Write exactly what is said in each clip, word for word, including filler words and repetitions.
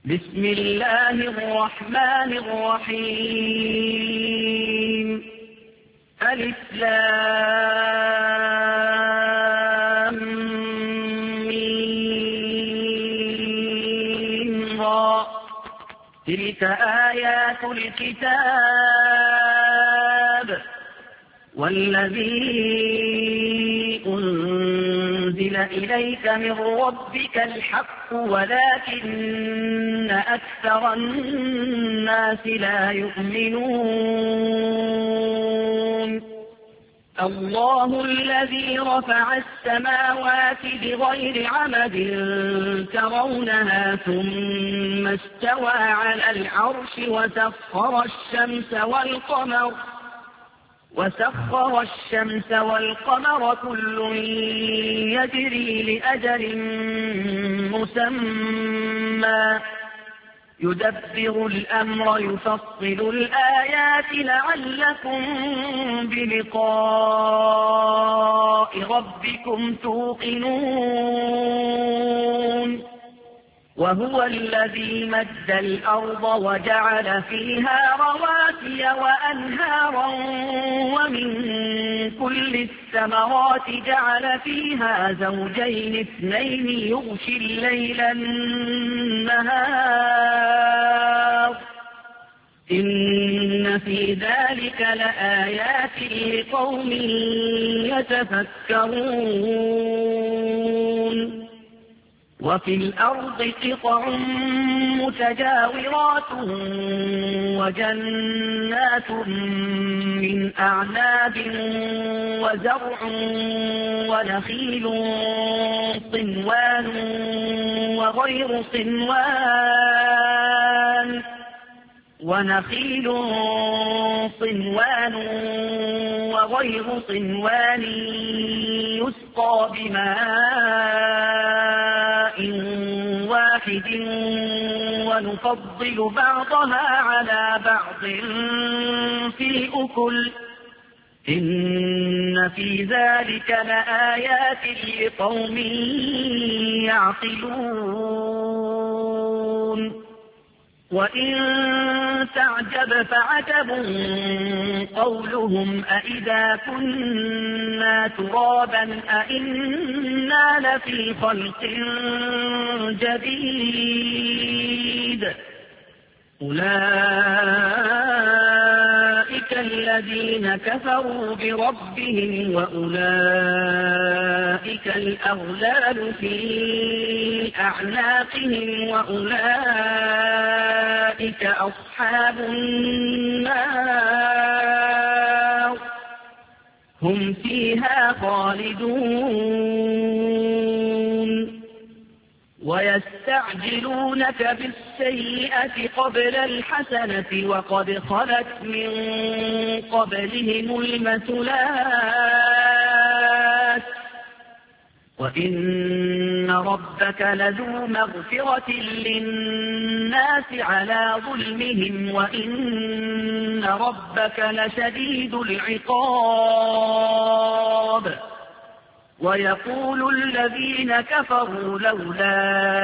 بسم الله الرحمن الرحيم. ألف لام ميم را. تلك آيات الكتاب والذي أنزل إليك من ربك الحق ولكن أكثر الناس لا يؤمنون. الله الذي رفع السماوات بغير عمد ترونها ثم استوى على العرش وسخر الشمس والقمر وسخر الشمس والقمر كل يجري لأجل مسمى يدبر الأمر يفصل الآيات لعلكم بلقاء ربكم توقنون. وهو الذي مد الأرض وجعل فيها رواسي وأنهارا ومن كل الثمرات جعل فيها زوجين اثنين يغشي الليل النهار إن في ذلك لآيات لقوم يتفكرون. وفي الأرض قطع متجاورات وجنات من أعناب وزرع ونخيل صنوان وغير صنوان ونخيل صنوان وغير صنوان يسقى بماء واحد ونفضل بعضها على بعض في الأكل إن في ذلك لآيات لقوم يعقلون. وإن تعجب فعجب قولهم أإذا كنا ترابا أإنا لفي خلق جديد. أولئك الذين كفروا بربهم وأولئك الأغلال في أعناقهم وأولئك أصحاب النار هم فيها خالدون. ويستعجلونك بالسيئة قبل الحسنة وقد خلت من قبلهم المثلات وإن ربك لذو مغفرة للناس على ظلمهم وإن ربك لشديد العقاب. ويقول الذين كفروا لولا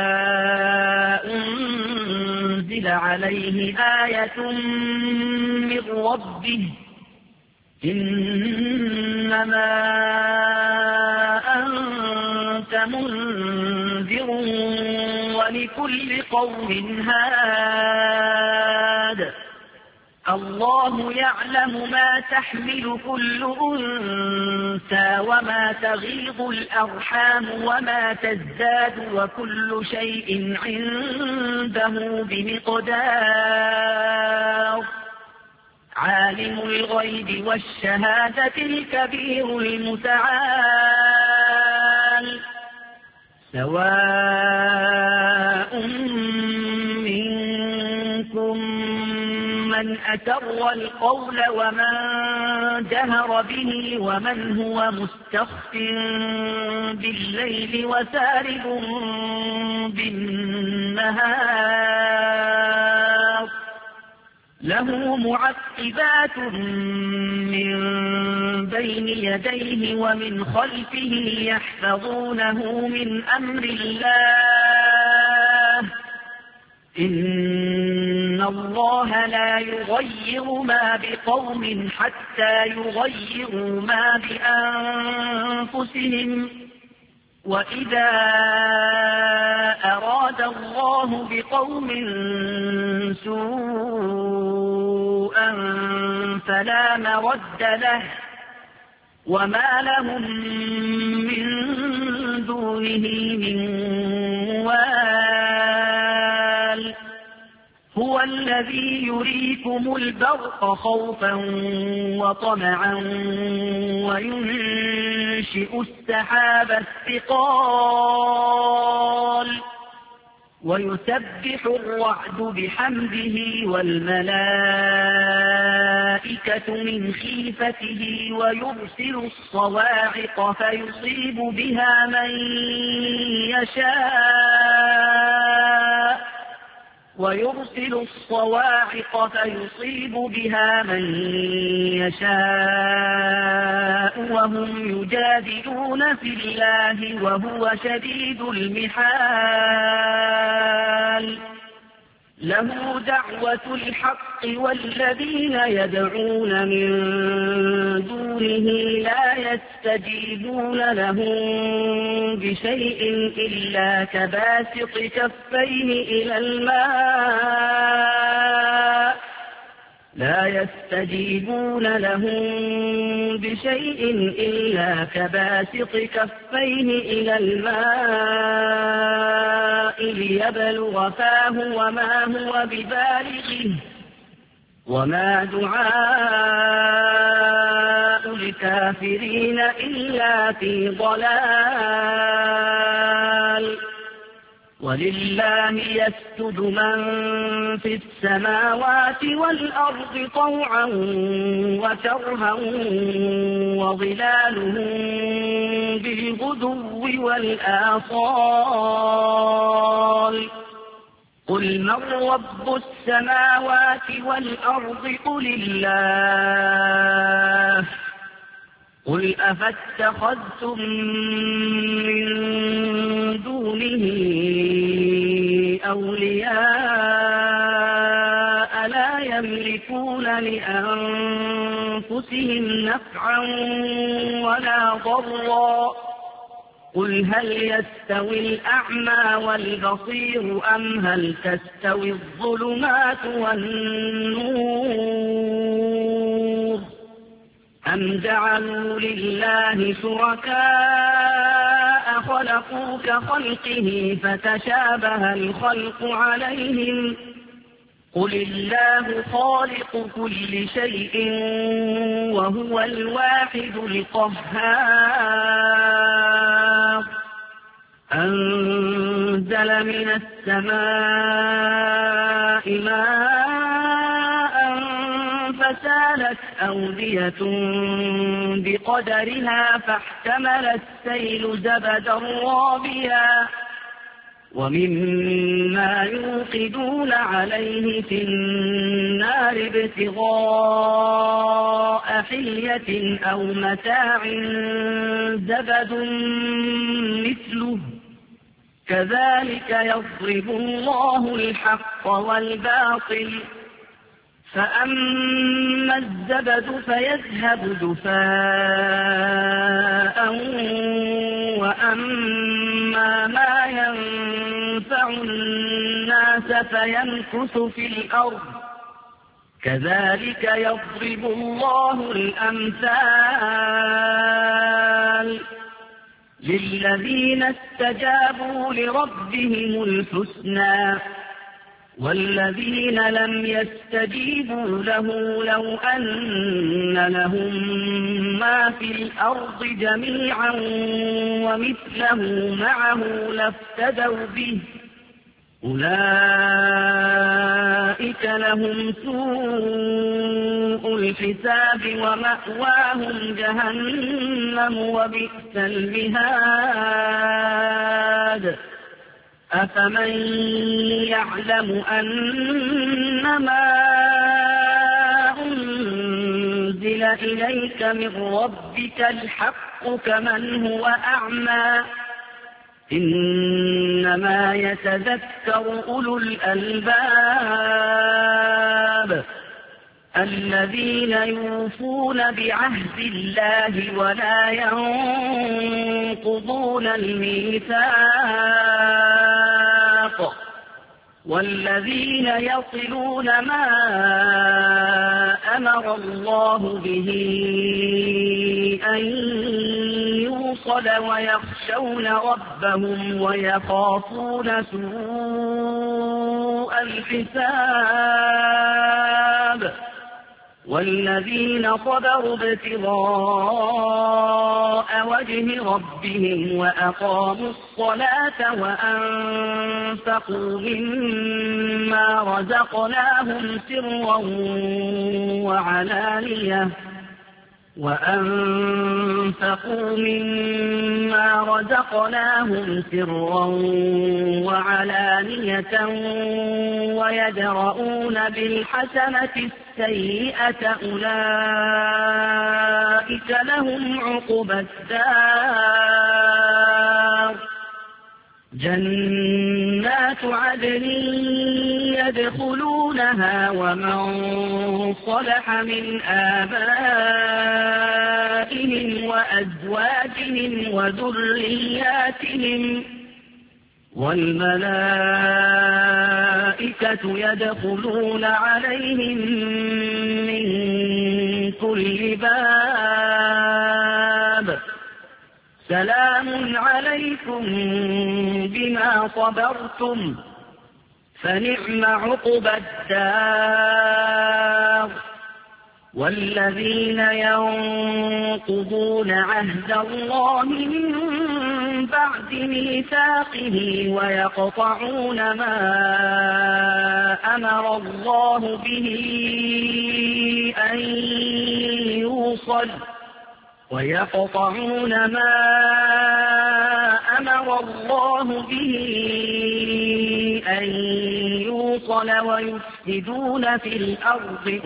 أنزل عليه آية من ربه إنما أنت منذر ولكل قوم هاد. الله يعلم ما تحمل كل أنثى وما تغيض الأرحام وما تزداد وكل شيء عنده بمقدار. عالم الغيب والشهادة الكبير المتعال. سواء منكم من أسر القول ومن جهر به ومن هو مستخف بالليل وسارب بالنهار له معقبات من بين يديه ومن خلفه يحفظونه من أمر الله إن الله لا يغير ما بقوم حتى يغيروا ما بأنفسهم وإذا أراد الله بقوم سوءا فلا مرد له وما لهم من دونه من وال هو الذي يريكم البرق خوفا وطمعا وينشئ السحاب الثقال ويسبح الرعد بحمده والملائكة من خيفته ويرسل الصواعق فيصيب بها من يشاء ويرسل الصواعق فيصيب بها من يشاء وهم يجادلون في الله وهو شديد المحال له دعوة الحق والذين يدعون من دونه لا يستجيبون لهم بشيء إلا كباسط كفيه إلى الماء لا يستجيبون لهم بشيء إلا كباسط كفيه إلى الماء ليبلغ فاه وما هو ببالغه وما دعاء الكافرين إلا في ضلال ولله يسجد من في السماوات والأرض طوعا وكرها وظلالهم بالغدو والآصال قل من رب السماوات والأرض قل الله قل أفاتخذتم من دونه أولياء لا يملكون لأنفسهم نفعا ولا ضرا قل هل يستوي الأعمى والبصير أم هل تستوي الظلمات والنور أم جعلوا لله شركاء خلقوا كخلقه فتشابه الخلق عليهم قل الله خالق كل شيء وهو الواحد القهار أنزل من السماء ماء فسالت أودية بقدرها فاحتمل السيل زبدا رابيا ومما يوقدون عليه في النار ابتغاء حلية أو متاع زبد مثله كذلك يضرب الله الحق والباطل فأما الزبد فيذهب جفاء وأما ما ينفع الناس فيمكث في الأرض كذلك يضرب الله الأمثال للذين استجابوا لربهم الحسنى والذين لم يستجيبوا له لو أن لهم ما في الأرض جميعا ومثله معه لافتدوا به أولئك لهم سوء الحساب ومأواهم جهنم وبئس المهاد أفمن يعلم أنما أنزل إليك من ربك الحق كمن هو أعمى إنما يتذكر أولو الألباب الذين يوفون بعهد الله ولا ينقضون الميثاق والذين يصلون ما أمر الله به أن يوصل ويخشون ربهم ويخافون سوء الحساب والذين صبروا ابتغاء وجه ربهم وأقاموا الصلاة وأنفقوا مما رزقناهم سرا وعلانية وأنفقوا مما رزقناهم سرا وعلانية ويدرؤون بالحسنة السيئة أولئك لهم عقبى الدار جنات عدن يدخلونها ومن صلح من آبائهم وأزواجهم وذرياتهم والملائكة يدخلون عليهم من كل باب سلام عليكم بما صبرتم فنعم عقبى الدار والذين ينقضون عهد الله من بعد ميثاقه ويقطعون ما أمر الله به أن يوصل ويقطعون ما أمر الله به أن يوصل ويفسدون في الأرض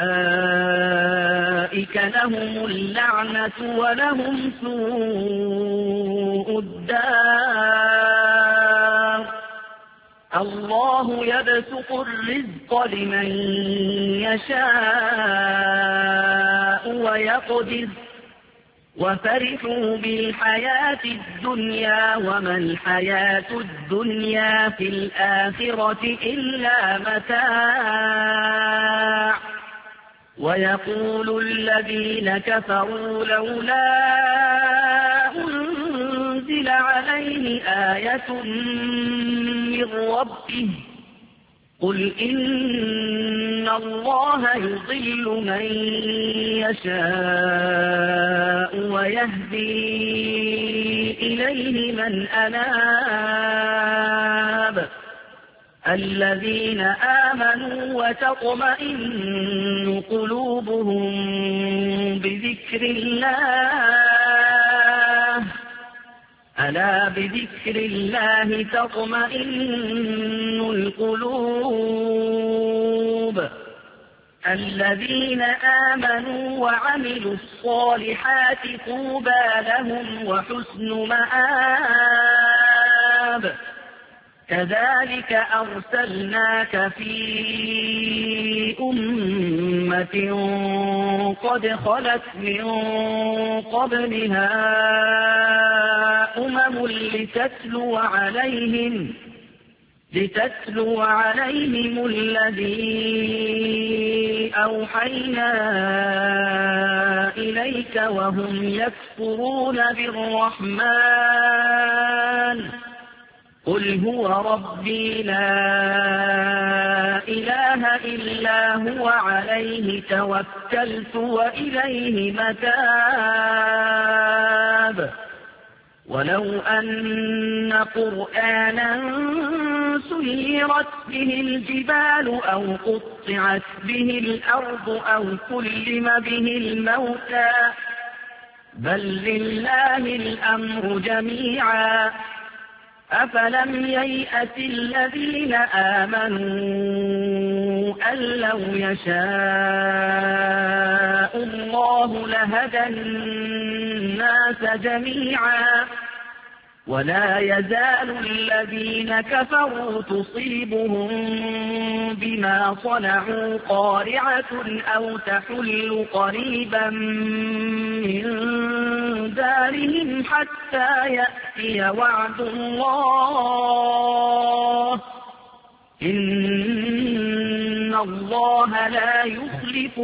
أولئك لهم اللعنة ولهم سوء الدار الله يبسط الرزق لمن يشاء ويقدر وفرحوا بالحياة الدنيا وما الحياة الدنيا في الآخرة إلا متاع ويقول الذين كفروا لولا أنزل عليه آية من ربه قل إن الله يضل من يشاء ويهدي إليه من أناب الذين آمنوا وتطمئن قلوبهم بذكر الله ألا بذكر الله تطمئن القلوب الذين آمنوا وعملوا الصالحات طوبى لهم وحسن مآب كذلك أرسلناك في أمة قد خلت من قبلها أمم لتتلو عليهم لتتلو عليهم الذي أوحينا إليك وهم يكفرون بالرحمن قل هو ربي لا إله إلا هو عليه توكلت وإليه متاب ولو أن قرآنا سيرت به الجبال أو قطعت به الأرض أو كلم به الموتى بل لله الأمر جميعا أفلم ييأس الذين آمنوا أن لو يشاء الله لهدى الناس جميعا ولا يزال الذين كفروا تصيبهم بما صنعوا قارعة أو تحل قريبا من دارهم حتى يأتي وعد الله إن الله لا يخلف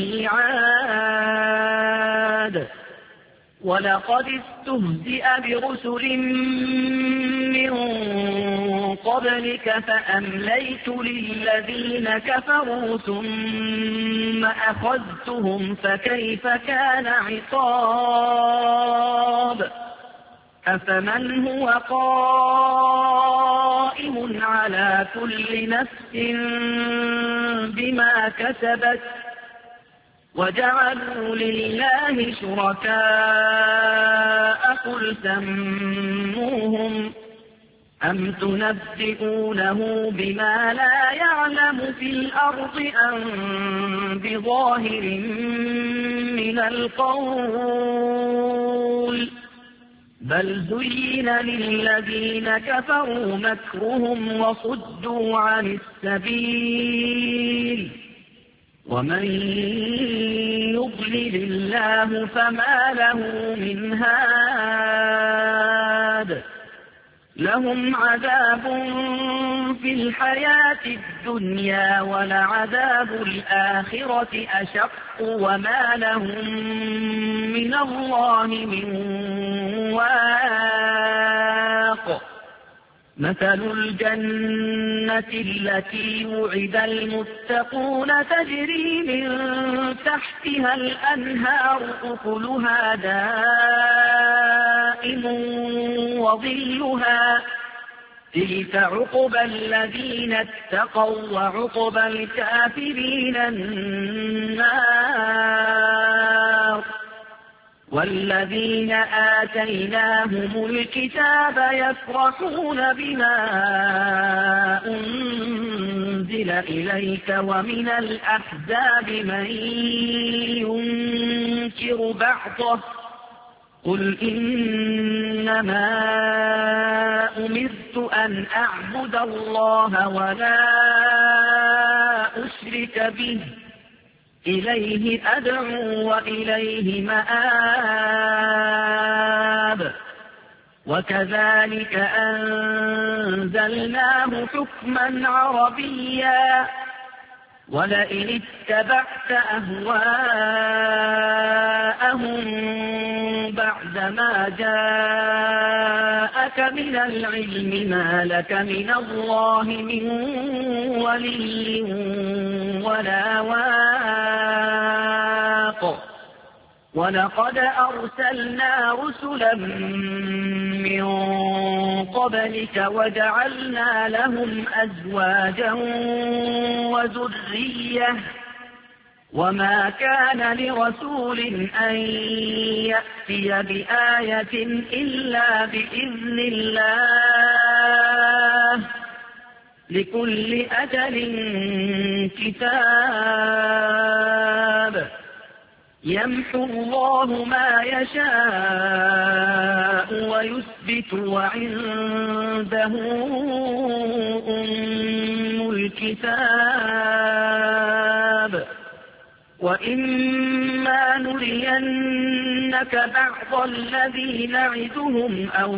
الميعاد. ولقد استهزئ برسل من قبلك فأمليت للذين كفروا ثم أخذتهم فكيف كان عقاب. أفمن هو قائم على كل نفس بما كسبت وجعلوا لله شركاء قل سموهم أم تنبئونه بما لا يعلم في الأرض أم بظاهر من القول بل زين للذين كفروا مكرهم وصدوا عن السبيل ومن يضلل الله فما له من هاد. لهم عذاب في الحياة الدنيا ولعذاب الآخرة أشق وما لهم من الله من واق. مثل الجنة التي وعد المتقون تجري من تحتها الأنهار أكلها دائم وظلها تلك عقبى الذين اتقوا وعقبى الكافرين النار. والذين آتيناهم الكتاب يفرحون بما أنزل إليك ومن الأحزاب من ينكر بعضه قل إنما أمرت أن أعبد الله ولا أشرك به إليه أدعو وإليه مآب. وكذلك أنزلناه حكما عربيا ولئن اتبعت أهواءهم بعدما جاءك من العلم ما لك من الله من ولي ولا واق. ولقد أرسلنا رسلا من قبلك وجعلنا لهم أزواجا وذرية وما كان لرسول أن يأتي بآية إلا بإذن الله لكل أجل كتاب يمحو الله ما يشاء ويثبت وعنده أم الكتاب. وإما نرينك بعض الذي نعدهم أو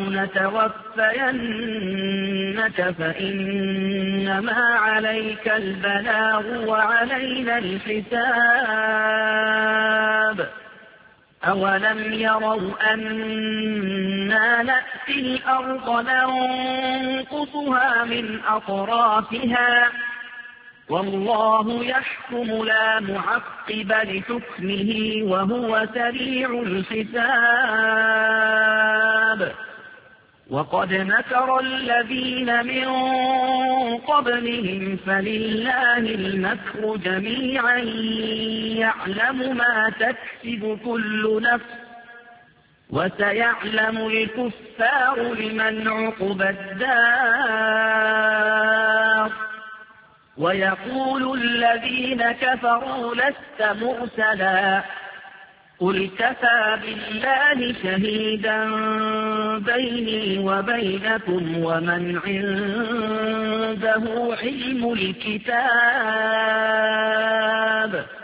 نتوفينك فإنما عليك البلاغ وعلينا الحساب. أولم يروا أنا نأتي الأرض ننقصها من أطرافها والله يحكم لا معقب لحكمه وهو سريع الحساب. وقد مكر الذين من قبلهم فلله المكر جميعا يعلم ما تكسب كل نفس وسيعلم الكفار لمن عقبى الدار. ويقول الذين كفروا لست مرسلا قل كفى بالله شهيدا بيني وبينكم ومن عنده علم الكتاب